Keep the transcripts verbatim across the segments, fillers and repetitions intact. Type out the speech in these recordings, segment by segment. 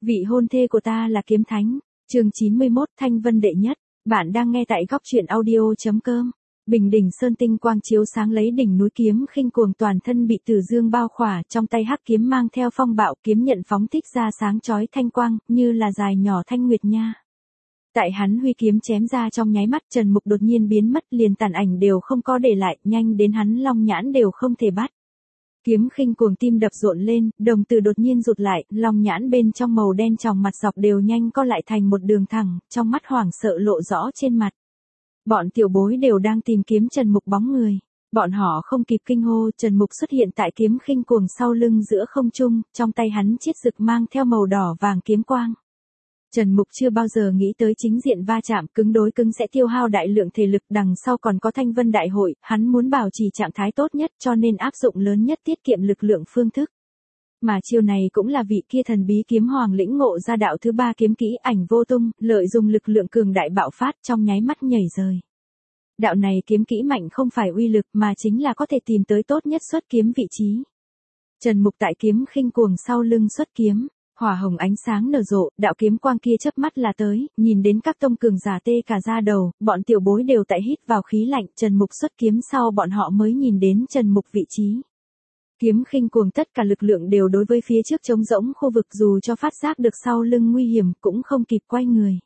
Vị hôn thê của ta là kiếm thánh. Chương chín mươi mốt Thanh Vân đệ nhất. Bạn đang nghe tại góc truyện audio chấm com. Bình đỉnh sơn tinh quang chiếu sáng lấy đỉnh núi kiếm khinh cuồng, toàn thân bị tử dương bao khỏa, trong tay hắc kiếm mang theo phong bạo, kiếm nhận phóng thích ra sáng chói thanh quang, như là dài nhỏ thanh nguyệt nha. Tại hắn huy kiếm chém ra trong nháy mắt, Trần Mục đột nhiên biến mất, liền tàn ảnh đều không có để lại, nhanh đến hắn long nhãn đều không thể bắt. Kiếm khinh cuồng tim đập rộn lên, đồng tử đột nhiên rụt lại, long nhãn bên trong màu đen tròng mặt dọc đều nhanh co lại thành một đường thẳng, trong mắt hoảng sợ lộ rõ trên mặt. Bọn tiểu bối đều đang tìm kiếm Trần Mục bóng người. Bọn họ không kịp kinh hô, Trần Mục xuất hiện tại kiếm khinh cuồng sau lưng giữa không trung, trong tay hắn chiết rực mang theo màu đỏ vàng kiếm quang. Trần Mục chưa bao giờ nghĩ tới chính diện va chạm cứng đối cứng sẽ tiêu hao đại lượng thể lực, đằng sau còn có Thanh Vân Đại hội, hắn muốn bảo trì trạng thái tốt nhất cho nên áp dụng lớn nhất tiết kiệm lực lượng phương thức. Mà chiêu này cũng là vị kia thần bí kiếm hoàng lĩnh ngộ ra đạo thứ ba kiếm kỹ Ảnh Vô Tung, lợi dụng lực lượng cường đại bạo phát trong nháy mắt nhảy rời. Đạo này kiếm kỹ mạnh không phải uy lực mà chính là có thể tìm tới tốt nhất xuất kiếm vị trí. Trần Mục tại kiếm khinh cuồng sau lưng xuất kiếm. Hỏa hồng ánh sáng nở rộ, đạo kiếm quang kia chớp mắt là tới, nhìn đến các tông cường giả tê cả da đầu, bọn tiểu bối đều tại hít vào khí lạnh, Trần Mục xuất kiếm sau bọn họ mới nhìn đến Trần Mục vị trí. Kiếm khinh cuồng tất cả lực lượng đều đối với phía trước trống rỗng khu vực, dù cho phát giác được sau lưng nguy hiểm cũng không kịp quay người.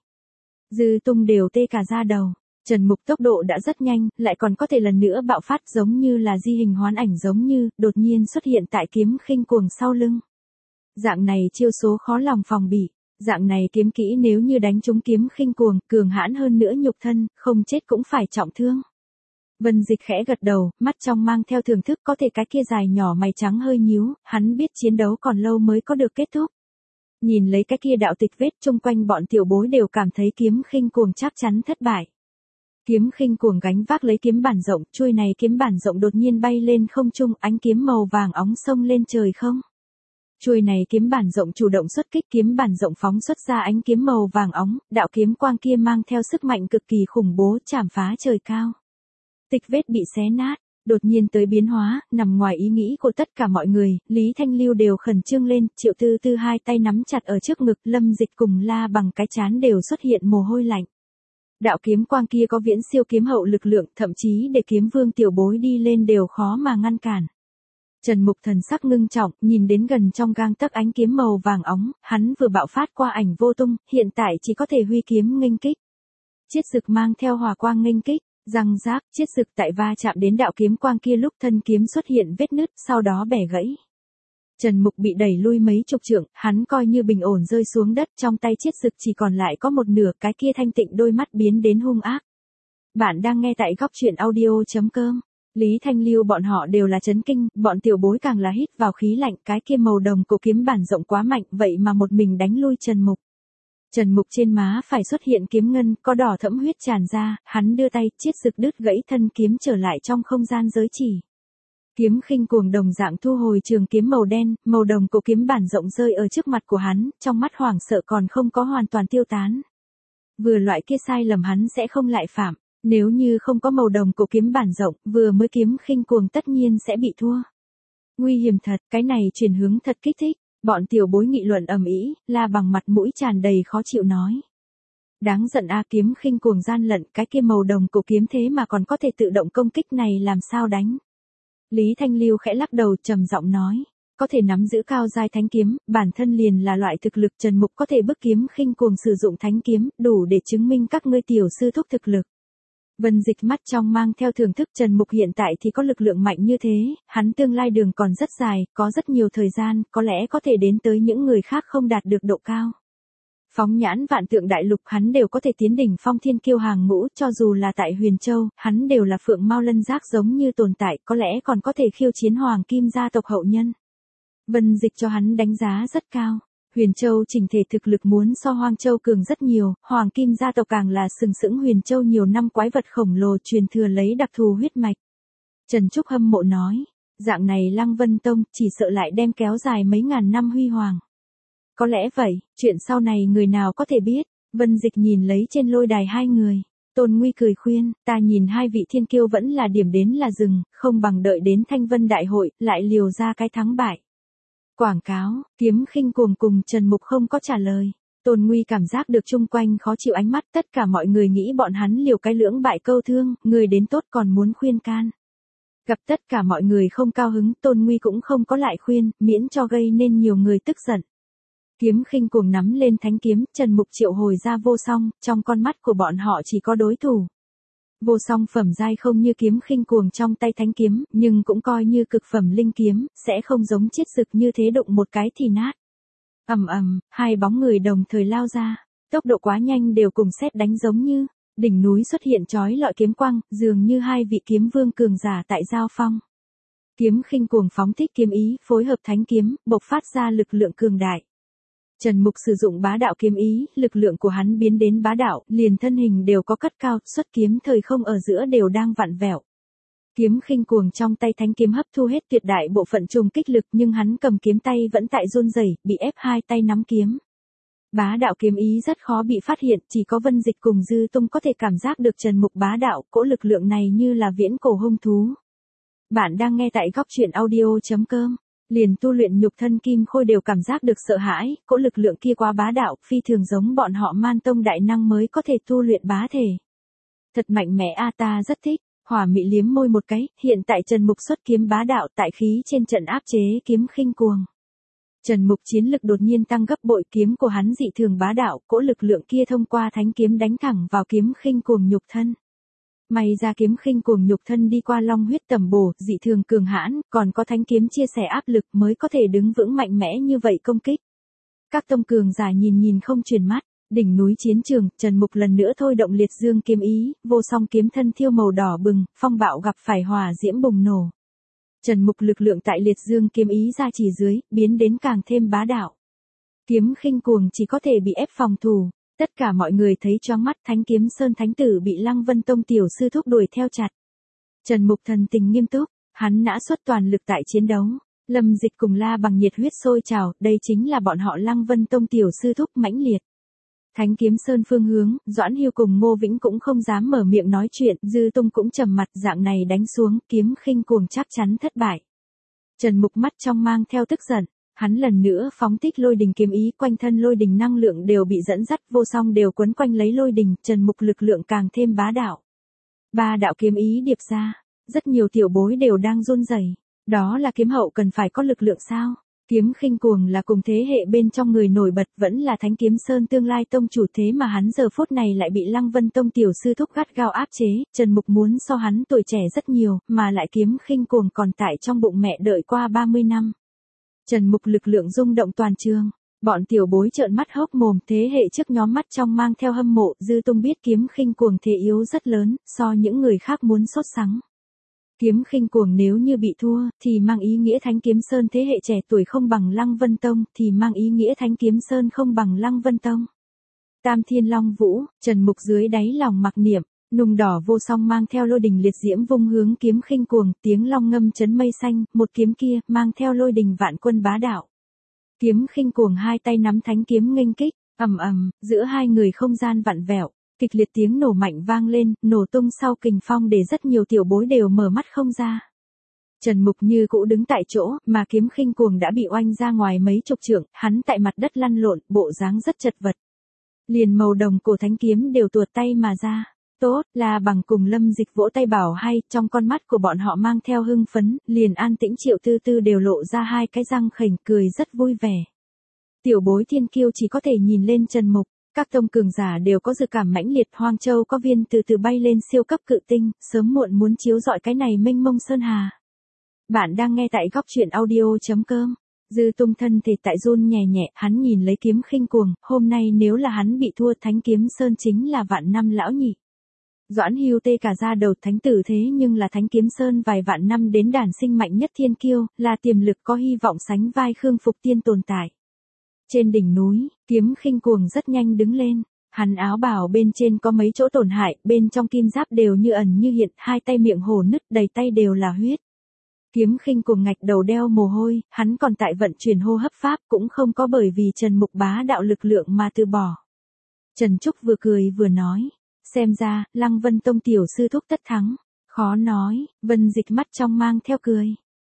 Dư tung đều tê cả da đầu, Trần Mục tốc độ đã rất nhanh, lại còn có thể lần nữa bạo phát giống như là di hình hoán ảnh, giống như đột nhiên xuất hiện tại kiếm khinh cuồng sau lưng. Dạng này chiêu số khó lòng phòng bị, dạng này kiếm kỹ nếu như đánh trúng kiếm khinh cuồng, cường hãn hơn nữa nhục thân, không chết cũng phải trọng thương. Vân Dịch khẽ gật đầu, mắt trong mang theo thưởng thức, có thể cái kia dài nhỏ mày trắng hơi nhíu, hắn biết chiến đấu còn lâu mới có được kết thúc. Nhìn lấy cái kia đạo tịch vết chung quanh, bọn tiểu bối đều cảm thấy kiếm khinh cuồng chắc chắn thất bại. Kiếm khinh cuồng gánh vác lấy kiếm bản rộng, chuôi này kiếm bản rộng đột nhiên bay lên không trung, ánh kiếm màu vàng óng xông lên trời không. Chuôi này kiếm bản rộng chủ động xuất kích, kiếm bản rộng phóng xuất ra ánh kiếm màu vàng óng, đạo kiếm quang kia mang theo sức mạnh cực kỳ khủng bố, chảm phá trời cao. Tịch vết bị xé nát, đột nhiên tới biến hóa, nằm ngoài ý nghĩ của tất cả mọi người, Lý Thanh Lưu đều khẩn trương lên, Triệu Tư Tư hai tay nắm chặt ở trước ngực, Lâm Dịch cùng La Bằng cái chán đều xuất hiện mồ hôi lạnh. Đạo kiếm quang kia có viễn siêu kiếm hậu lực lượng, thậm chí để kiếm vương tiểu bối đi lên đều khó mà ngăn cản. Trần Mục thần sắc ngưng trọng, nhìn đến gần trong gang tấc ánh kiếm màu vàng óng, hắn vừa bạo phát qua Ảnh Vô Tung, hiện tại chỉ có thể huy kiếm nghênh kích. Chiết rực mang theo hỏa quang nghênh kích, răng rác, chiết rực tại va chạm đến đạo kiếm quang kia lúc thân kiếm xuất hiện vết nứt, sau đó bẻ gãy. Trần Mục bị đẩy lui mấy chục trượng, hắn coi như bình ổn rơi xuống đất, trong tay chiết rực chỉ còn lại có một nửa, cái kia thanh tịnh đôi mắt biến đến hung ác. Bạn đang nghe tại góc truyện audio chấm com. Lý Thanh Lưu bọn họ đều là chấn kinh, bọn tiểu bối càng là hít vào khí lạnh, cái kia màu đồng cổ kiếm bản rộng quá mạnh, vậy mà một mình đánh lui Trần Mục. Trần Mục trên má phải xuất hiện kiếm ngân, có đỏ thẫm huyết tràn ra, hắn đưa tay, chiết rực đứt gãy thân kiếm trở lại trong không gian giới chỉ. Kiếm khinh cuồng đồng dạng thu hồi trường kiếm màu đen, màu đồng cổ kiếm bản rộng rơi ở trước mặt của hắn, trong mắt hoảng sợ còn không có hoàn toàn tiêu tán. Vừa loại kia sai lầm hắn sẽ không lại phạm. Nếu như không có màu đồng cổ kiếm bản rộng, vừa mới kiếm khinh cuồng tất nhiên sẽ bị thua. Nguy hiểm thật, cái này chuyển hướng thật kích thích, bọn tiểu bối nghị luận ầm ĩ, La Bằng mặt mũi tràn đầy khó chịu nói. Đáng giận a, kiếm khinh cuồng gian lận, cái kia màu đồng cổ kiếm thế mà còn có thể tự động công kích này, làm sao đánh. Lý Thanh Lưu khẽ lắc đầu trầm giọng nói, có thể nắm giữ cao giai thánh kiếm, bản thân liền là loại thực lực, Trần Mục có thể bức kiếm khinh cuồng sử dụng thánh kiếm, đủ để chứng minh các ngươi tiểu sư thúc thực lực. Vân Dịch mắt trong mang theo thưởng thức, Trần Mục hiện tại thì có lực lượng mạnh như thế, hắn tương lai đường còn rất dài, có rất nhiều thời gian, có lẽ có thể đến tới những người khác không đạt được độ cao. Phóng nhãn vạn tượng đại lục, hắn đều có thể tiến đỉnh phong thiên kiêu hàng ngũ, cho dù là tại Huyền Châu, hắn đều là phượng mao lân giác giống như tồn tại, có lẽ còn có thể khiêu chiến hoàng kim gia tộc hậu nhân. Vân Dịch cho hắn đánh giá rất cao. Huyền Châu chỉnh thể thực lực muốn so Hoang Châu cường rất nhiều, Hoàng Kim gia tộc càng là sừng sững Huyền Châu nhiều năm quái vật khổng lồ truyền thừa lấy đặc thù huyết mạch. Trần Trúc hâm mộ nói, dạng này Lăng Vân Tông chỉ sợ lại đem kéo dài mấy ngàn năm huy hoàng. Có lẽ vậy, chuyện sau này người nào có thể biết. Vân Dịch nhìn lấy trên lôi đài hai người, Tôn Nguy cười khuyên, ta nhìn hai vị thiên kiêu vẫn là điểm đến là dừng, không bằng đợi đến Thanh Vân Đại hội, lại liều ra cái thắng bại. Quảng cáo, Kiếm Khinh Cuồng cùng Trần Mục không có trả lời. Tôn Nguy cảm giác được chung quanh khó chịu ánh mắt, tất cả mọi người nghĩ bọn hắn liều cái lưỡng bại câu thương, người đến tốt còn muốn khuyên can. Gặp tất cả mọi người không cao hứng, Tôn Nguy cũng không có lại khuyên, miễn cho gây nên nhiều người tức giận. Kiếm Khinh Cuồng nắm lên thánh kiếm, Trần Mục triệu hồi ra Vô Song, trong con mắt của bọn họ chỉ có đối thủ. Vô Song phẩm giai không như Kiếm Khinh Cuồng trong tay thánh kiếm, nhưng cũng coi như cực phẩm linh kiếm, sẽ không giống chiết dực như thế đụng một cái thì nát. Ầm ầm, hai bóng người đồng thời lao ra, tốc độ quá nhanh đều cùng sét đánh giống như, đỉnh núi xuất hiện chói lọi kiếm quang, dường như hai vị kiếm vương cường giả tại giao phong. Kiếm Khinh Cuồng phóng thích kiếm ý, phối hợp thánh kiếm, bộc phát ra lực lượng cường đại. Trần Mục sử dụng bá đạo kiếm ý, lực lượng của hắn biến đến bá đạo, liền thân hình đều có cất cao, xuất kiếm thời không ở giữa đều đang vặn vẹo. Kiếm Khinh Cuồng trong tay thánh kiếm hấp thu hết tuyệt đại bộ phận trùng kích lực, nhưng hắn cầm kiếm tay vẫn tại run rẩy, bị ép hai tay nắm kiếm. Bá đạo kiếm ý rất khó bị phát hiện, chỉ có Vân Dịch cùng Dư Tung có thể cảm giác được Trần Mục bá đạo, cỗ lực lượng này như là viễn cổ hung thú. Bạn đang nghe tại góc truyện audio chấm com. Liền tu luyện nhục thân kim khôi đều cảm giác được sợ hãi, cỗ lực lượng kia quá bá đạo, phi thường giống bọn họ Man Tông đại năng mới có thể tu luyện bá thể. Thật mạnh mẽ a, ta rất thích. Hỏa Mị liếm môi một cái, hiện tại Trần Mục xuất kiếm bá đạo tại khí trên trận áp chế Kiếm Khinh Cuồng. Trần Mục chiến lực đột nhiên tăng gấp bội, kiếm của hắn dị thường bá đạo, cỗ lực lượng kia thông qua thánh kiếm đánh thẳng vào Kiếm Khinh Cuồng nhục thân. May ra Kiếm Khinh Cuồng nhục thân đi qua long huyết tẩm bổ, dị thường cường hãn, còn có thánh kiếm chia sẻ áp lực mới có thể đứng vững mạnh mẽ như vậy công kích. Các tông cường giả nhìn nhìn không chuyển mắt. Đỉnh núi chiến trường, Trần Mục lần nữa thôi động liệt dương kiếm ý, Vô Song kiếm thân thiêu màu đỏ bừng, phong bạo gặp phải hỏa diễm bùng nổ. Trần Mục lực lượng tại liệt dương kiếm ý ra chỉ dưới, biến đến càng thêm bá đạo. Kiếm Khinh Cuồng chỉ có thể bị ép phòng thủ, tất cả mọi người thấy choáng mắt, Thánh Kiếm Sơn thánh tử bị Lăng Vân Tông tiểu sư thúc đuổi theo chặt. Trần Mục thần tình nghiêm túc, hắn nã xuất toàn lực tại chiến đấu. Lâm Dịch cùng La Bằng nhiệt huyết sôi trào, đây chính là bọn họ Lăng Vân Tông tiểu sư thúc mãnh liệt. Thánh Kiếm Sơn phương hướng, Doãn Hưu cùng Ngô Vĩnh cũng không dám mở miệng nói chuyện, Dư Tung cũng trầm mặt, dạng này đánh xuống, Kiếm Khinh Cuồng chắc chắn thất bại. Trần Mục mắt trong mang theo tức giận, hắn lần nữa phóng thích lôi đình kiếm ý, quanh thân lôi đình năng lượng đều bị dẫn dắt, Vô Song đều quấn quanh lấy lôi đình, Trần Mục lực lượng càng thêm bá đạo. Ba đạo kiếm ý điệp ra, rất nhiều tiểu bối đều đang run rẩy. Đó là kiếm hậu cần phải có lực lượng sao? Kiếm Khinh Cuồng là cùng thế hệ bên trong người nổi bật, vẫn là Thánh Kiếm Sơn tương lai tông chủ, thế mà hắn giờ phút này lại bị Lăng Vân Tông tiểu sư thúc gắt gao áp chế, Trần Mục muốn so hắn tuổi trẻ rất nhiều, mà lại Kiếm Khinh Cuồng còn tại trong bụng mẹ đợi qua ba mươi năm. Trần Mục lực lượng rung động toàn trường, bọn tiểu bối trợn mắt hốc mồm, thế hệ trước nhóm mắt trong mang theo hâm mộ, Dư Tung biết Kiếm Khinh Cuồng thế yếu rất lớn, so những người khác muốn sốt sắng. Kiếm Khinh Cuồng nếu như bị thua, thì mang ý nghĩa Thánh Kiếm Sơn thế hệ trẻ tuổi không bằng Lăng Vân Tông, thì mang ý nghĩa Thánh Kiếm Sơn không bằng Lăng Vân Tông. Tam Thiên Long Vũ, Trần Mục dưới đáy lòng mặc niệm, nùng đỏ Vô Song mang theo lôi đình liệt diễm vung hướng Kiếm Khinh Cuồng, tiếng long ngâm chấn mây xanh, một kiếm kia mang theo lôi đình vạn quân bá đạo. Kiếm Khinh Cuồng hai tay nắm thánh kiếm nghênh kích, ầm ầm, giữa hai người không gian vặn vẹo. Kịch liệt tiếng nổ mạnh vang lên, nổ tung sau kình phong để rất nhiều tiểu bối đều mở mắt không ra. Trần Mục như cũ đứng tại chỗ, mà Kiếm Khinh Cuồng đã bị oanh ra ngoài mấy chục trượng, hắn tại mặt đất lăn lộn, bộ dáng rất chật vật. Liền màu đồng cổ thánh kiếm đều tuột tay mà ra. Tốt, là bằng cùng Lâm Dịch vỗ tay bảo hay, trong con mắt của bọn họ mang theo hưng phấn, liền An Tĩnh Triệu Tư Tư đều lộ ra hai cái răng khểnh, cười rất vui vẻ. Tiểu bối thiên kiêu chỉ có thể nhìn lên Trần Mục. Các tông cường giả đều có dự cảm mãnh liệt, Hoang Châu có viên từ từ bay lên siêu cấp cự tinh, sớm muộn muốn chiếu rọi cái này mênh mông sơn hà. Bạn đang nghe tại góc truyện audio chấm com. Dư Tung thân thể tại run nhẹ nhẹ, hắn nhìn lấy Kiếm Khinh Cuồng, hôm nay nếu là hắn bị thua, Thánh Kiếm Sơn chính là vạn năm lão nhị. Doãn Hưu tê cả da đầu, thánh tử thế nhưng là Thánh Kiếm Sơn vài vạn năm đến đàn sinh mạnh nhất thiên kiêu, là tiềm lực có hy vọng sánh vai Khương Phục Tiên tồn tại. Trên đỉnh núi, Kiếm Khinh Cuồng rất nhanh đứng lên, hắn áo bào bên trên có mấy chỗ tổn hại, bên trong kim giáp đều như ẩn như hiện, hai tay miệng hổ nứt, đầy tay đều là huyết. Kiếm Khinh Cuồng ngạch đầu đeo mồ hôi, hắn còn tại vận chuyển hô hấp pháp, cũng không có bởi vì Trần Mục bá đạo lực lượng mà từ bỏ. Trần Trúc vừa cười vừa nói, xem ra, Lăng Vân Tông tiểu sư thúc tất thắng, khó nói, Vân Dịch mắt trong mang theo cười.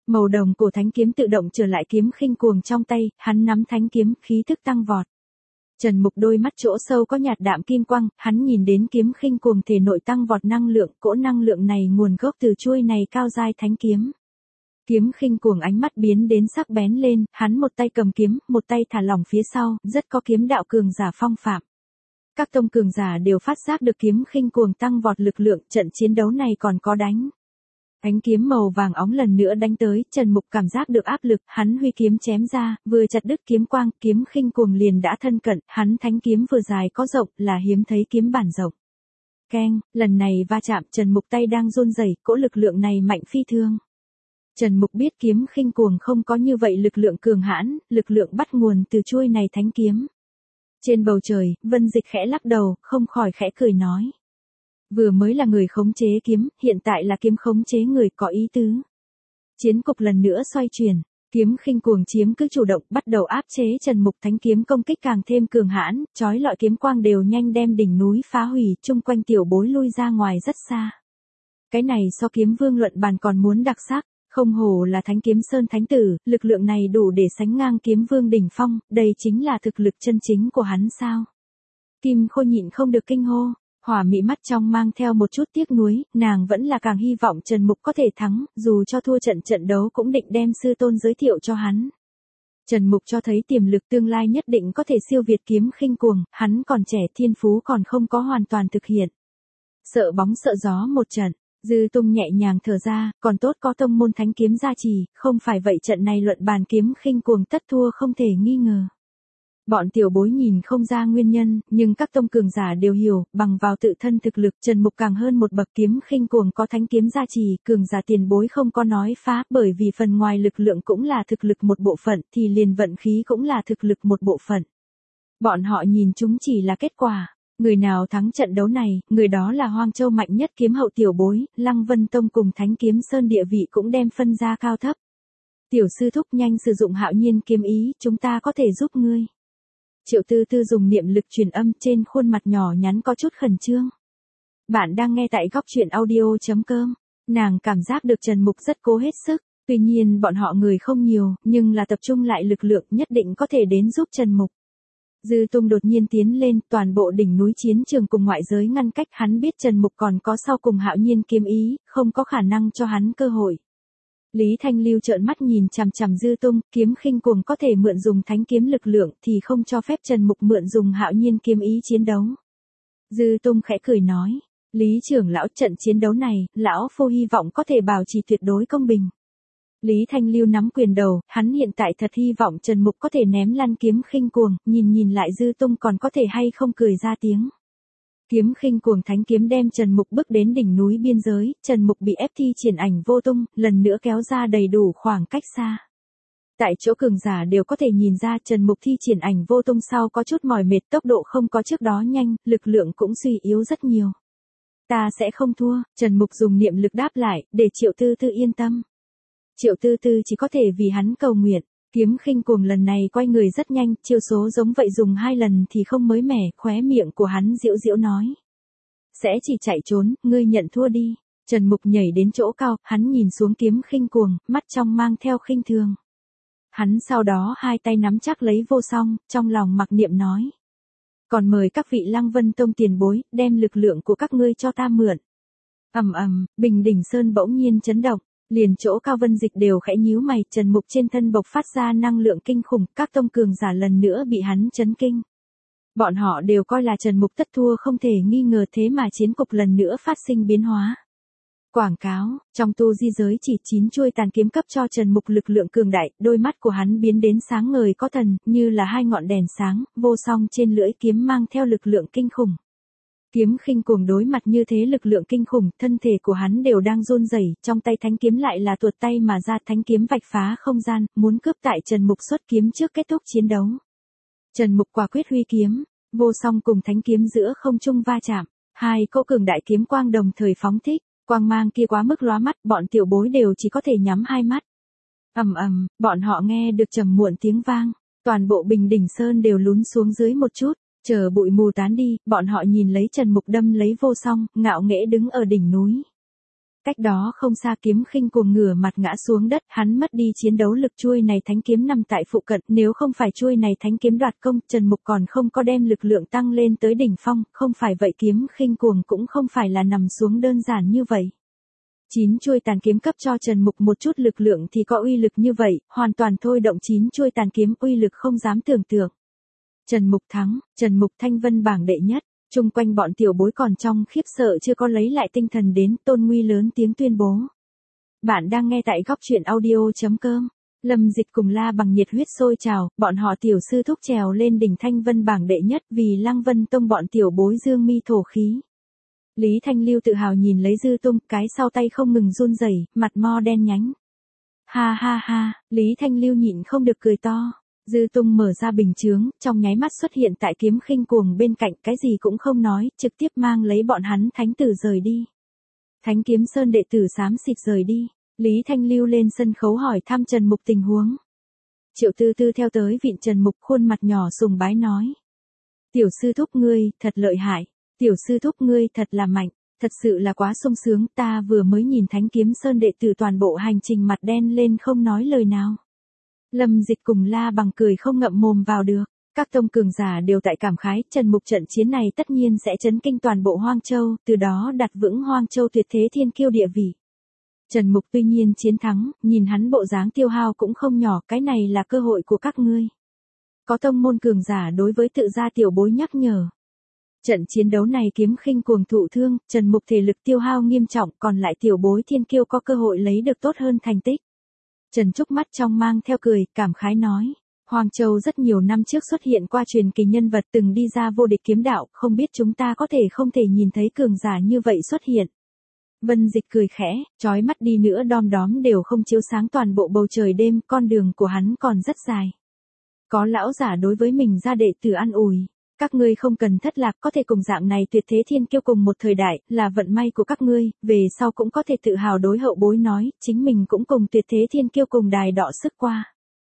Màu đồng cổ thánh kiếm tự động trở lại kiếm khinh cuồng trong tay, hắn nắm thánh kiếm, khí thức tăng vọt. Trần Mục đôi mắt chỗ sâu có nhạt đạm kim quang, hắn nhìn đến kiếm khinh cuồng thể nội tăng vọt năng lượng, cỗ năng lượng này nguồn gốc từ chuôi này cao giai thánh kiếm. Kiếm khinh cuồng ánh mắt biến đến sắc bén lên, hắn một tay cầm kiếm, một tay thả lỏng phía sau, rất có kiếm đạo cường giả phong phạm. Các tông cường giả đều phát giác được kiếm khinh cuồng tăng vọt lực lượng, trận chiến đấu này còn có đánh. Ánh kiếm màu vàng óng lần nữa đánh tới, Trần Mục cảm giác được áp lực, hắn huy kiếm chém ra, vừa chặt đứt kiếm quang, kiếm khinh cuồng liền đã thân cận, hắn thánh kiếm vừa dài có rộng, là hiếm thấy kiếm bản rộng. Keng, lần này va chạm, Trần Mục tay đang run rẩy, cỗ lực lượng này mạnh phi thường. Trần Mục biết kiếm khinh cuồng không có như vậy lực lượng cường hãn, lực lượng bắt nguồn từ chuôi này thánh kiếm. Trên bầu trời, Vân Dịch khẽ lắc đầu, không khỏi khẽ cười nói. Vừa mới là người khống chế kiếm, hiện tại là kiếm khống chế người, có ý tứ. Chiến cục lần nữa xoay chuyển, kiếm khinh cuồng chiếm cứ chủ động, bắt đầu áp chế Trần Mục, thánh kiếm công kích càng thêm cường hãn, chói lọi kiếm quang đều nhanh đem đỉnh núi phá hủy, chung quanh tiểu bối lui ra ngoài rất xa. Cái này so kiếm vương luận bàn còn muốn đặc sắc, không hổ là thánh kiếm sơn thánh tử, lực lượng này đủ để sánh ngang kiếm vương đỉnh phong, đây chính là thực lực chân chính của hắn sao. Kim Khôi nhịn không được kinh hô. Hỏa mị mắt trong mang theo một chút tiếc nuối, nàng vẫn là càng hy vọng Trần Mục có thể thắng, dù cho thua trận trận đấu cũng định đem sư tôn giới thiệu cho hắn. Trần Mục cho thấy tiềm lực tương lai nhất định có thể siêu việt kiếm khinh cuồng, hắn còn trẻ thiên phú còn không có hoàn toàn thực hiện. Sợ bóng sợ gió một trận, Dư Tung nhẹ nhàng thở ra, còn tốt có tông môn thánh kiếm gia trì, không phải vậy trận này luận bàn kiếm khinh cuồng tất thua không thể nghi ngờ. Bọn tiểu bối nhìn không ra nguyên nhân, nhưng các tông cường giả đều hiểu, bằng vào tự thân thực lực, Trần Mục càng hơn một bậc, kiếm khinh cuồng có thánh kiếm gia trì, cường giả tiền bối không có nói phá, bởi vì phần ngoài lực lượng cũng là thực lực một bộ phận, thì liền vận khí cũng là thực lực một bộ phận. Bọn họ nhìn chúng chỉ là kết quả, người nào thắng trận đấu này, người đó là Hoang Châu mạnh nhất kiếm hậu tiểu bối, Lăng Vân Tông cùng Thánh Kiếm Sơn địa vị cũng đem phân ra cao thấp. Tiểu sư thúc nhanh sử dụng Hạo Nhiên kiếm ý, chúng ta có thể giúp ngươi. Triệu Tư Tư dùng niệm lực truyền âm, trên khuôn mặt nhỏ nhắn có chút khẩn trương. Bạn đang nghe tại góc truyện audio chấm com. Nàng cảm giác được Trần Mục rất cố hết sức, tuy nhiên bọn họ người không nhiều, nhưng là tập trung lại lực lượng nhất định có thể đến giúp Trần Mục. Dư Tung đột nhiên tiến lên, toàn bộ đỉnh núi chiến trường cùng ngoại giới ngăn cách, hắn biết Trần Mục còn có sau cùng Hạo Nhiên kiếm ý, không có khả năng cho hắn cơ hội. Lý Thanh Lưu trợn mắt nhìn chằm chằm Dư Tung, kiếm khinh cuồng có thể mượn dùng thánh kiếm lực lượng thì không cho phép Trần Mục mượn dùng Hạo Nhiên kiếm ý chiến đấu. Dư Tung khẽ cười nói, Lý trưởng lão, trận chiến đấu này, lão phu hy vọng có thể bảo trì tuyệt đối công bình. Lý Thanh Lưu nắm quyền đầu, hắn hiện tại thật hy vọng Trần Mục có thể ném lăn kiếm khinh cuồng, nhìn nhìn lại Dư Tung còn có thể hay không cười ra tiếng. Kiếm khinh cuồng thánh kiếm đem Trần Mục bước đến đỉnh núi biên giới, Trần Mục bị ép thi triển ảnh vô tung, lần nữa kéo ra đầy đủ khoảng cách xa. Tại chỗ cường giả đều có thể nhìn ra Trần Mục thi triển ảnh vô tung sau có chút mỏi mệt, tốc độ không có trước đó nhanh, lực lượng cũng suy yếu rất nhiều. Ta sẽ không thua, Trần Mục dùng niệm lực đáp lại, để Triệu Tư Tư yên tâm. Triệu Tư Tư chỉ có thể vì hắn cầu nguyện. Kiếm khinh cuồng lần này quay người rất nhanh, chiêu số giống vậy dùng hai lần thì không mới mẻ, khóe miệng của hắn giễu giễu nói. Sẽ chỉ chạy trốn, ngươi nhận thua đi. Trần Mục nhảy đến chỗ cao, hắn nhìn xuống kiếm khinh cuồng, mắt trong mang theo khinh thường. Hắn sau đó hai tay nắm chắc lấy vô song, trong lòng mặc niệm nói. Còn mời các vị Lăng Vân Tông tiền bối, đem lực lượng của các ngươi cho ta mượn. Ầm ầm, Bình Đỉnh Sơn bỗng nhiên chấn động. Liền chỗ cao Vân Dịch đều khẽ nhíu mày, Trần Mục trên thân bộc phát ra năng lượng kinh khủng, các tông cường giả lần nữa bị hắn chấn kinh. Bọn họ đều coi là Trần Mục tất thua không thể nghi ngờ, thế mà chiến cục lần nữa phát sinh biến hóa. Quảng cáo, trong tu di giới chỉ chín chuôi tàn kiếm cấp cho Trần Mục lực lượng cường đại, đôi mắt của hắn biến đến sáng ngời có thần, như là hai ngọn đèn sáng, vô song trên lưỡi kiếm mang theo lực lượng kinh khủng. Kiếm khinh cuồng đối mặt như thế lực lượng kinh khủng, thân thể của hắn đều đang run rẩy, trong tay thánh kiếm lại là tuột tay mà ra, thánh kiếm vạch phá không gian, muốn cướp tại Trần Mục xuất kiếm trước kết thúc chiến đấu. Trần Mục quả quyết huy kiếm, vô song cùng thánh kiếm giữa không trung va chạm, hai cỗ cường đại kiếm quang đồng thời phóng thích, quang mang kia quá mức lóa mắt, bọn tiểu bối đều chỉ có thể nhắm hai mắt. Ầm ầm, bọn họ nghe được trầm muộn tiếng vang, toàn bộ Bình Đỉnh Sơn đều lún xuống dưới một chút. Chờ bụi mù tán đi, bọn họ nhìn lấy Trần Mục đâm lấy vô song, ngạo nghễ đứng ở đỉnh núi. Cách đó không xa kiếm khinh cuồng ngửa mặt ngã xuống đất, hắn mất đi chiến đấu lực. Chuôi này thánh kiếm nằm tại phụ cận, nếu không phải chuôi này thánh kiếm đoạt công, Trần Mục còn không có đem lực lượng tăng lên tới đỉnh phong, không phải vậy kiếm khinh cuồng cũng không phải là nằm xuống đơn giản như vậy. Chín chuôi tàn kiếm cấp cho Trần Mục một chút lực lượng thì có uy lực như vậy, hoàn toàn thôi động chín chuôi tàn kiếm, uy lực không dám tưởng tượng. Trần Mục thắng, Trần Mục thanh vân bảng đệ nhất. Chung quanh bọn tiểu bối còn trong khiếp sợ chưa có lấy lại tinh thần đến, Tôn Nguy lớn tiếng tuyên bố. Bạn đang nghe tại góc truyện audio.com. Lâm Dịch cùng La Bằng nhiệt huyết sôi trào, bọn họ tiểu sư thúc trèo lên đỉnh thanh vân bảng đệ nhất vì Lăng Vân Tông bọn tiểu bối dương mi thổ khí. Lý Thanh Lưu tự hào nhìn lấy Dư Tung, cái sau tay không ngừng run rẩy, mặt mo đen nhánh. Ha ha ha, Lý Thanh Lưu nhịn không được cười to. Dư Tung mở ra bình chướng, trong nháy mắt xuất hiện tại kiếm khinh cuồng bên cạnh, cái gì cũng không nói, trực tiếp mang lấy bọn hắn thánh tử rời đi. Thánh Kiếm Sơn đệ tử xám xịt rời đi. Lý Thanh Lưu lên sân khấu hỏi thăm Trần Mục tình huống. Triệu Tư Tư theo tới vịn Trần Mục, khuôn mặt nhỏ sùng bái nói. Tiểu sư thúc ngươi, thật lợi hại. Tiểu sư thúc ngươi thật là mạnh. Thật sự là quá sung sướng, ta vừa mới nhìn Thánh Kiếm Sơn đệ tử toàn bộ hành trình mặt đen lên không nói lời nào. Lâm Dịch cùng La Bằng cười không ngậm mồm vào được. Các tông cường giả đều tại cảm khái, Trần Mục trận chiến này tất nhiên sẽ chấn kinh toàn bộ Hoang Châu, từ đó đặt vững Hoang Châu tuyệt thế thiên kiêu địa vị. Trần Mục tuy nhiên chiến thắng, nhìn hắn bộ dáng tiêu hao cũng không nhỏ, cái này là cơ hội của các ngươi. Có tông môn cường giả đối với tự gia tiểu bối nhắc nhở. Trận chiến đấu này kiếm khinh cuồng thụ thương, Trần Mục thể lực tiêu hao nghiêm trọng, còn lại tiểu bối thiên kiêu có cơ hội lấy được tốt hơn thành tích. Trần Trúc mắt trong mang theo cười, cảm khái nói. Hoang Châu rất nhiều năm trước xuất hiện qua truyền kỳ nhân vật từng đi ra vô địch kiếm đạo, không biết chúng ta có thể không thể nhìn thấy cường giả như vậy xuất hiện. Vân Dịch cười khẽ, chói mắt đi nữa đom đóm đều không chiếu sáng toàn bộ bầu trời đêm, con đường của hắn còn rất dài. Có lão giả đối với mình ra đệ tử an ủi. Các ngươi không cần thất lạc, có thể cùng dạng này tuyệt thế thiên kiêu cùng một thời đại, là vận may của các ngươi, về sau cũng có thể tự hào đối hậu bối nói, chính mình cũng cùng tuyệt thế thiên kiêu cùng đài đọ sức qua.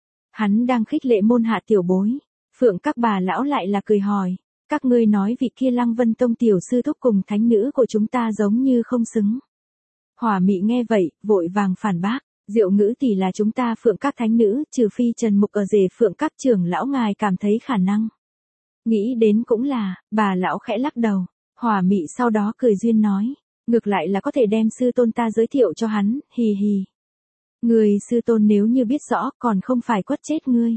Hắn đang khích lệ môn hạ tiểu bối. Phượng các bà lão lại là cười hỏi. Các ngươi nói vị kia Lăng Vân Tông tiểu sư thúc cùng thánh nữ của chúng ta giống như không xứng. Hỏa Mị nghe vậy, vội vàng phản bác. Diệu Ngữ tỷ là chúng ta Phượng các thánh nữ, trừ phi Trần Mục ở rể Phượng các trưởng lão ngài cảm thấy khả năng. Nghĩ đến cũng là, bà lão khẽ lắc đầu. Hỏa Mị sau đó cười duyên nói. Ngược lại là có thể đem sư tôn ta giới thiệu cho hắn, hì hì. Người sư tôn nếu như biết rõ còn không phải quất chết ngươi.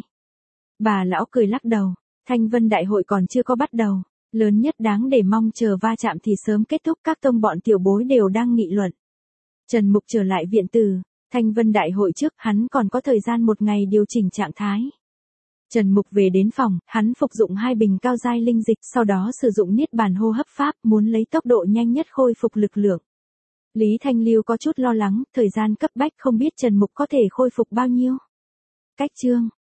Bà lão cười lắc đầu. Thanh Vân Đại hội còn chưa có bắt đầu. Lớn nhất đáng để mong chờ va chạm thì sớm kết thúc, các tông bọn tiểu bối đều đang nghị luận. Trần Mục trở lại viện tử. Thanh Vân Đại hội trước hắn còn có thời gian một ngày điều chỉnh trạng thái. Trần Mục về đến phòng, hắn phục dụng hai bình cao giai linh dịch, sau đó sử dụng niết bàn hô hấp pháp, muốn lấy tốc độ nhanh nhất khôi phục lực lượng. Lý Thanh Lưu có chút lo lắng, thời gian cấp bách không biết Trần Mục có thể khôi phục bao nhiêu. Cách chương